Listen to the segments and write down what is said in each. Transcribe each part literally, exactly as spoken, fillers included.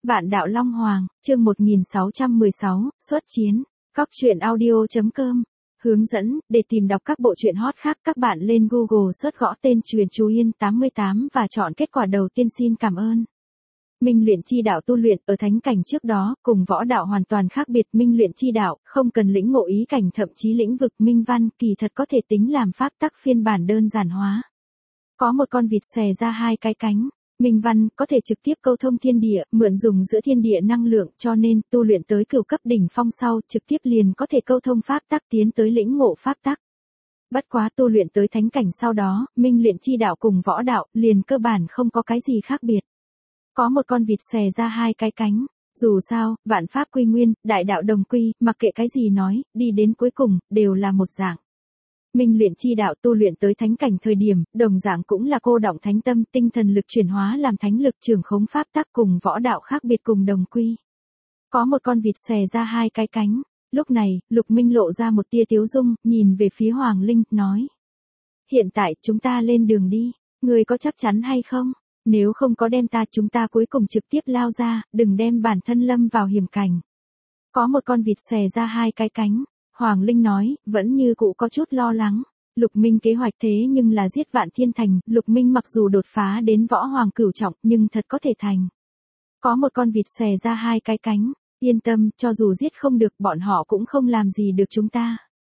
Vạn đạo Long Hoàng, chương một nghìn sáu trăm mười sáu, xuất chiến. Cóc truyện audio.com. Hướng dẫn, để tìm đọc các bộ truyện hot khác các bạn lên Google search gõ tên Truyện Chú Yên tám mươi tám và chọn kết quả đầu tiên. Xin cảm ơn. Minh luyện chi đạo tu luyện ở thánh cảnh trước đó, cùng võ đạo hoàn toàn khác biệt. Minh luyện chi đạo, không cần lĩnh ngộ ý cảnh thậm chí lĩnh vực minh văn, kỳ thật có thể tính làm pháp tắc phiên bản đơn giản hóa. Có một con vịt xòe ra hai cái cánh. Minh văn, có thể trực tiếp câu thông thiên địa, mượn dùng giữa thiên địa năng lượng, cho nên, tu luyện tới cửu cấp đỉnh phong sau, trực tiếp liền có thể câu thông pháp tắc tiến tới lĩnh ngộ pháp tắc. Bất quá tu luyện tới thánh cảnh sau đó, minh luyện chi đạo cùng võ đạo, liền cơ bản không có cái gì khác biệt. Có một con vịt xòe ra hai cái cánh. Dù sao, vạn pháp quy nguyên, đại đạo đồng quy, mặc kệ cái gì nói, đi đến cuối cùng, đều là một dạng. Minh luyện chi đạo tu luyện tới thánh cảnh thời điểm, đồng dạng cũng là cô đọng thánh tâm, tinh thần lực chuyển hóa làm thánh lực, trường khống pháp tắc cùng võ đạo khác biệt cùng đồng quy. Có một con vịt xòe ra hai cái cánh. Lúc này, Lục Minh lộ ra một tia tiếu dung, nhìn về phía Hoàng Linh, nói: Hiện tại, chúng ta lên đường đi, người có chắc chắn hay không? Nếu không có đem ta, chúng ta cuối cùng trực tiếp lao ra, đừng đem bản thân lâm vào hiểm cảnh. Có một con vịt xòe ra hai cái cánh. Hoàng Linh nói, vẫn như cũ có chút lo lắng. Lục Minh kế hoạch thế nhưng là giết Vạn Thiên Thành, Lục Minh mặc dù đột phá đến võ hoàng cửu trọng, nhưng thật có thể thành. Có một con vịt xòe ra hai cái cánh, yên tâm, cho dù giết không được, bọn họ cũng không làm gì được chúng ta.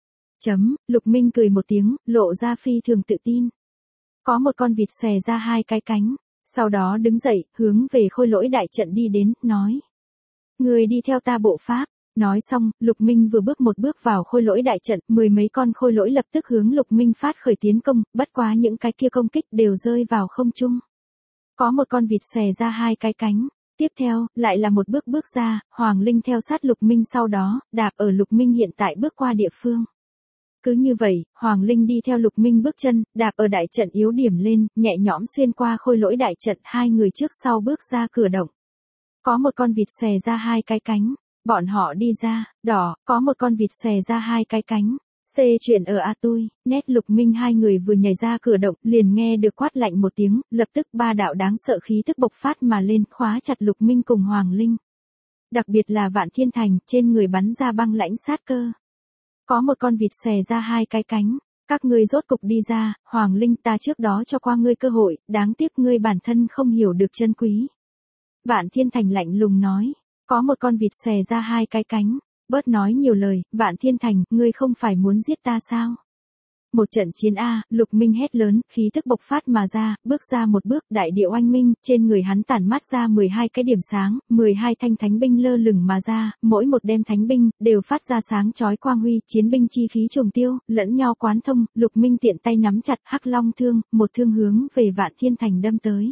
Chấm, Lục Minh cười một tiếng, lộ ra phi thường tự tin. Có một con vịt xòe ra hai cái cánh, sau đó đứng dậy, hướng về khôi lỗi đại trận đi đến, nói: Người đi theo ta bộ pháp. Nói xong, Lục Minh vừa bước một bước vào khôi lỗi đại trận, mười mấy con khôi lỗi lập tức hướng Lục Minh phát khởi tiến công, bất quá những cái kia công kích đều rơi vào không trung. Có một con vịt xòe ra hai cái cánh. Tiếp theo, lại là một bước bước ra, Hoàng Linh theo sát Lục Minh sau đó, đạp ở Lục Minh hiện tại bước qua địa phương. Cứ như vậy, Hoàng Linh đi theo Lục Minh bước chân, đạp ở đại trận yếu điểm lên, nhẹ nhõm xuyên qua khôi lỗi đại trận, hai người trước sau bước ra cửa động. Có một con vịt xòe ra hai cái cánh. Bọn họ đi ra, đỏ, có một con vịt xòe ra hai cái cánh. C chuyện ở A Tui, nét Lục Minh hai người vừa nhảy ra cửa động, liền nghe được quát lạnh một tiếng, lập tức ba đạo đáng sợ khí tức bộc phát mà lên, khóa chặt Lục Minh cùng Hoàng Linh. Đặc biệt là Vạn Thiên Thành, trên người bắn ra băng lãnh sát cơ. Có một con vịt xòe ra hai cái cánh. Các ngươi rốt cục đi ra, Hoàng Linh, ta trước đó cho qua ngươi cơ hội, đáng tiếc ngươi bản thân không hiểu được chân quý. Vạn Thiên Thành lạnh lùng nói. Có một con vịt xòe ra hai cái cánh. Bớt nói nhiều lời, Vạn Thiên Thành, ngươi không phải muốn giết ta sao? Một trận chiến A, Lục Minh hét lớn, khí tức bộc phát mà ra, bước ra một bước, đại địa oanh minh, trên người hắn tản mát ra mười hai cái điểm sáng, mười hai thanh thánh binh lơ lửng mà ra, mỗi một đem thánh binh, đều phát ra sáng chói quang huy, chiến binh chi khí trùng tiêu, lẫn nhau quán thông, Lục Minh tiện tay nắm chặt Hắc Long thương, một thương hướng về Vạn Thiên Thành đâm tới.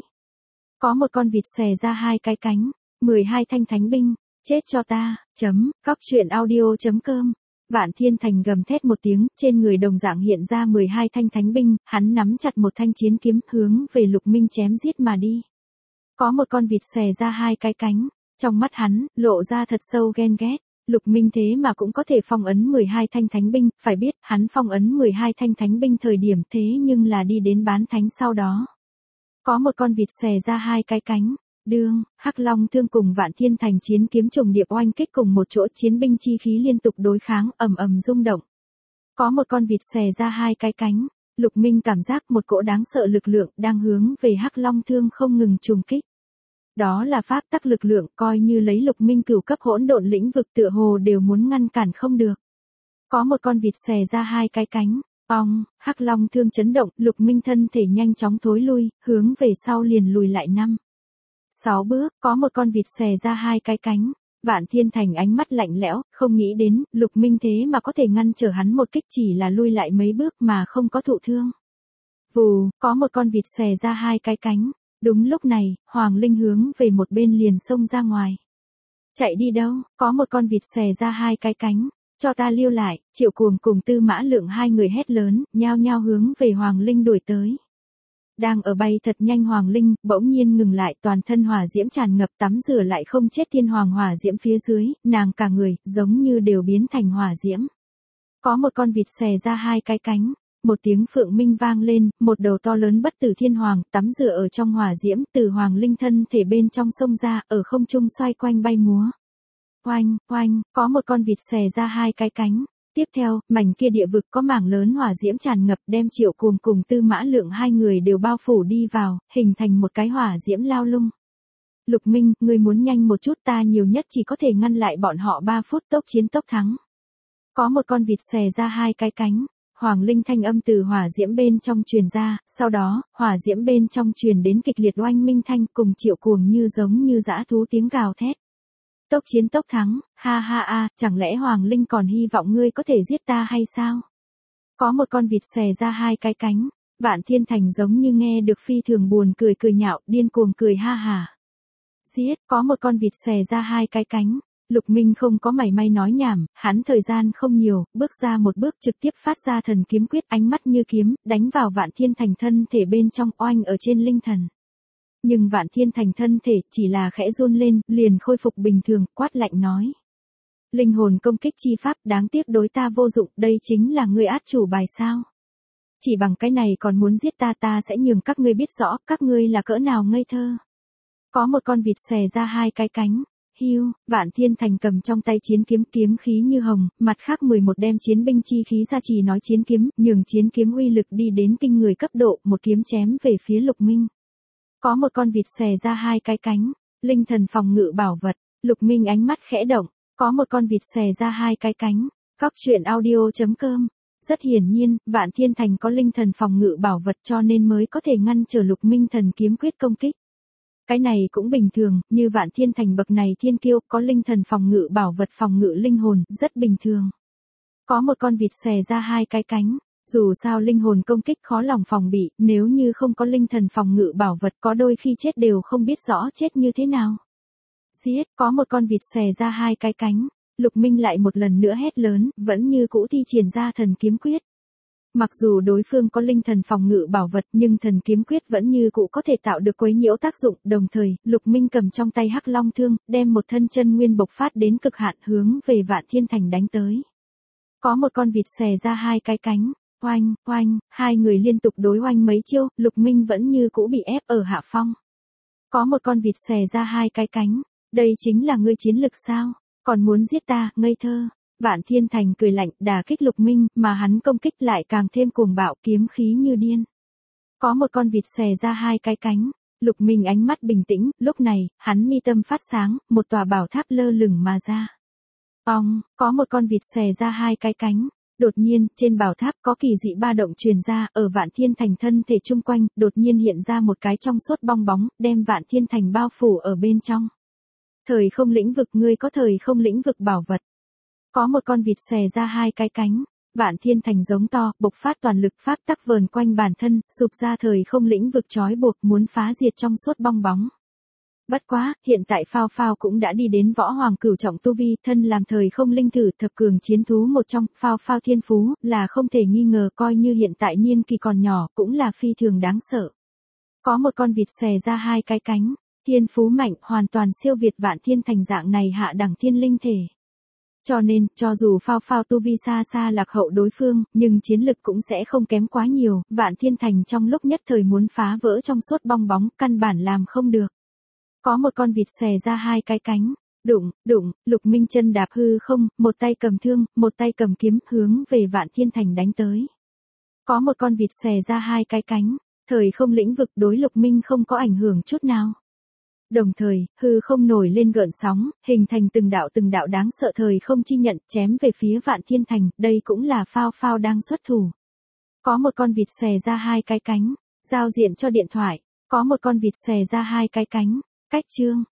Có một con vịt xòe ra hai cái cánh. mười hai thanh thánh binh, chết cho ta, chấm, cóc truyện audio.com. Vạn Thiên Thành gầm thét một tiếng, trên người đồng dạng hiện ra mười hai thanh thánh binh, hắn nắm chặt một thanh chiến kiếm, hướng về Lục Minh chém giết mà đi. Có một con vịt xòe ra hai cái cánh, trong mắt hắn, lộ ra thật sâu ghen ghét. Lục Minh thế mà cũng có thể phong ấn mười hai thanh thánh binh, phải biết, hắn phong ấn mười hai thanh thánh binh thời điểm thế nhưng là đi đến bán thánh sau đó. Có một con vịt xòe ra hai cái cánh. Đương, Hắc Long thương cùng Vạn Thiên Thành chiến kiếm trùng điệp oanh kích cùng một chỗ, chiến binh chi khí liên tục đối kháng, ầm ầm rung động. Có một con vịt xòe ra hai cái cánh. Lục Minh cảm giác một cỗ đáng sợ lực lượng đang hướng về Hắc Long thương không ngừng trùng kích. Đó là pháp tắc lực lượng, coi như lấy Lục Minh cửu cấp hỗn độn lĩnh vực tựa hồ đều muốn ngăn cản không được. Có một con vịt xòe ra hai cái cánh. Ong, Hắc Long thương chấn động, Lục Minh thân thể nhanh chóng thối lui, hướng về sau liền lùi lại năm sáu bước, có một con vịt xòe ra hai cái cánh. Vạn Thiên Thành ánh mắt lạnh lẽo, không nghĩ đến, Lục Minh thế mà có thể ngăn trở hắn một kích, chỉ là lui lại mấy bước mà không có thụ thương. Vù, có một con vịt xòe ra hai cái cánh. Đúng lúc này, Hoàng Linh hướng về một bên liền xông ra ngoài. Chạy đi đâu, có một con vịt xòe ra hai cái cánh. Cho ta lưu lại, Triệu Cuồng cùng Tư Mã Lượng hai người hét lớn, nhao nhao hướng về Hoàng Linh đuổi tới. Đang ở bay thật nhanh Hoàng Linh, bỗng nhiên ngừng lại, toàn thân hỏa diễm tràn ngập, tắm rửa lại không chết thiên hoàng hỏa diễm phía dưới, nàng cả người, giống như đều biến thành hỏa diễm. Có một con vịt xòe ra hai cái cánh. một tiếng phượng minh vang lên, một đầu to lớn bất tử thiên hoàng, tắm rửa ở trong hỏa diễm, từ hoàng linh thân thể bên trong sông ra, ở không trung xoay quanh bay múa. Oanh, oanh, có một con vịt xòe ra hai cái cánh. Tiếp theo, mảnh kia địa vực có mảng lớn hỏa diễm tràn ngập đem Triệu Cuồng cùng Tư Mã Lượng hai người đều bao phủ đi vào, hình thành một cái hỏa diễm lao lung. Lục Minh, ngươi muốn nhanh một chút, ta nhiều nhất chỉ có thể ngăn lại bọn họ ba phút, tốc chiến tốc thắng. Có một con vịt xòe ra hai cái cánh, hoàng linh thanh âm từ hỏa diễm bên trong truyền ra, sau đó, hỏa diễm bên trong truyền đến kịch liệt oanh minh thanh cùng Triệu Cuồng như giống như dã thú tiếng gào thét. Tốc chiến tốc thắng, ha ha a, chẳng lẽ Hoàng Linh còn hy vọng ngươi có thể giết ta hay sao? Có một con vịt xòe ra hai cái cánh, Vạn Thiên Thành giống như nghe được phi thường buồn cười cười nhạo, điên cuồng cười ha hả. Giết, có một con vịt xòe ra hai cái cánh, Lục Minh không có mảy may nói nhảm, hắn thời gian không nhiều, bước ra một bước trực tiếp phát ra thần kiếm quyết, ánh mắt như kiếm, đánh vào Vạn Thiên Thành thân thể bên trong, oanh ở trên linh thần. Nhưng Vạn Thiên Thành thân thể chỉ là khẽ run lên, liền khôi phục bình thường, quát lạnh nói. Linh hồn công kích chi pháp đáng tiếc đối ta vô dụng, đây chính là ngươi át chủ bài sao. Chỉ bằng cái này còn muốn giết ta, ta sẽ nhường các ngươi biết rõ, các ngươi là cỡ nào ngây thơ. Có một con vịt xòe ra hai cái cánh, hiu, Vạn Thiên Thành cầm trong tay chiến kiếm, kiếm khí như hồng, mặt khác mười một đem chiến binh chi khí ra chỉ nói chiến kiếm, nhường chiến kiếm uy lực đi đến kinh người cấp độ, một kiếm chém về phía Lục Minh. Có một con vịt xòe ra hai cái cánh, linh thần phòng ngự bảo vật, Lục Minh ánh mắt khẽ động, có một con vịt xòe ra hai cái cánh, Cóc truyện audio chấm com. Rất hiển nhiên, Vạn Thiên Thành có linh thần phòng ngự bảo vật cho nên mới có thể ngăn trở Lục Minh thần kiếm quyết công kích. Cái này cũng bình thường, như Vạn Thiên Thành bậc này thiên kiêu có linh thần phòng ngự bảo vật phòng ngự linh hồn, rất bình thường. Có một con vịt xòe ra hai cái cánh. Dù sao linh hồn công kích khó lòng phòng bị, nếu như không có linh thần phòng ngự bảo vật có đôi khi chết đều không biết rõ chết như thế nào. Giết, có một con vịt xòe ra hai cái cánh, Lục Minh lại một lần nữa hét lớn, vẫn như cũ thi triển ra thần kiếm quyết. Mặc dù đối phương có linh thần phòng ngự bảo vật nhưng thần kiếm quyết vẫn như cũ có thể tạo được quấy nhiễu tác dụng, đồng thời, Lục Minh cầm trong tay Hắc Long thương, đem một thân chân nguyên bộc phát đến cực hạn hướng về Vạn Thiên Thành đánh tới. Có một con vịt xòe ra hai cái cánh. Oanh, oanh, hai người liên tục đối oanh mấy chiêu, Lục Minh vẫn như cũ bị ép ở hạ phong. Có một con vịt xòe ra hai cái cánh, đây chính là ngươi chiến lực sao, còn muốn giết ta, ngây thơ. Vạn Thiên Thành cười lạnh, đả kích Lục Minh, mà hắn công kích lại càng thêm cuồng bạo, kiếm khí như điên. Có một con vịt xòe ra hai cái cánh, Lục Minh ánh mắt bình tĩnh, lúc này, hắn mi tâm phát sáng, một tòa bảo tháp lơ lửng mà ra. Ong, có một con vịt xòe ra hai cái cánh. Đột nhiên, trên bảo tháp có kỳ dị ba động truyền ra, ở Vạn Thiên Thành thân thể chung quanh, đột nhiên hiện ra một cái trong suốt bong bóng, đem Vạn Thiên Thành bao phủ ở bên trong. Thời không lĩnh vực, ngươi có thời không lĩnh vực bảo vật. Có một con vịt xòe ra hai cái cánh, Vạn Thiên Thành giống to, bộc phát toàn lực pháp tắc vờn quanh bản thân, sụp ra thời không lĩnh vực trói buộc muốn phá diệt trong suốt bong bóng. Bất quá, hiện tại Phao Phao cũng đã đi đến võ hoàng cửu trọng tu vi, thân làm thời không linh thử thập cường chiến thú một trong, Phao Phao thiên phú, là không thể nghi ngờ, coi như hiện tại niên kỳ còn nhỏ, cũng là phi thường đáng sợ. Có một con vịt xòe ra hai cái cánh, thiên phú mạnh, hoàn toàn siêu việt Vạn Thiên Thành dạng này hạ đẳng thiên linh thể. Cho nên, cho dù Phao Phao tu vi xa xa lạc hậu đối phương, nhưng chiến lực cũng sẽ không kém quá nhiều, Vạn Thiên Thành trong lúc nhất thời muốn phá vỡ trong suốt bong bóng, căn bản làm không được. Có một con vịt xòe ra hai cái cánh, đụng, đụng, Lục Minh chân đạp hư không, một tay cầm thương, một tay cầm kiếm, hướng về Vạn Thiên Thành đánh tới. Có một con vịt xòe ra hai cái cánh, thời không lĩnh vực đối Lục Minh không có ảnh hưởng chút nào. Đồng thời, hư không nổi lên gợn sóng, hình thành từng đạo từng đạo đáng sợ thời không chi nhận, chém về phía Vạn Thiên Thành, đây cũng là Phao Phao đang xuất thủ. Có một con vịt xòe ra hai cái cánh, giao diện cho điện thoại, có một con vịt xòe ra hai cái cánh. Cách chương,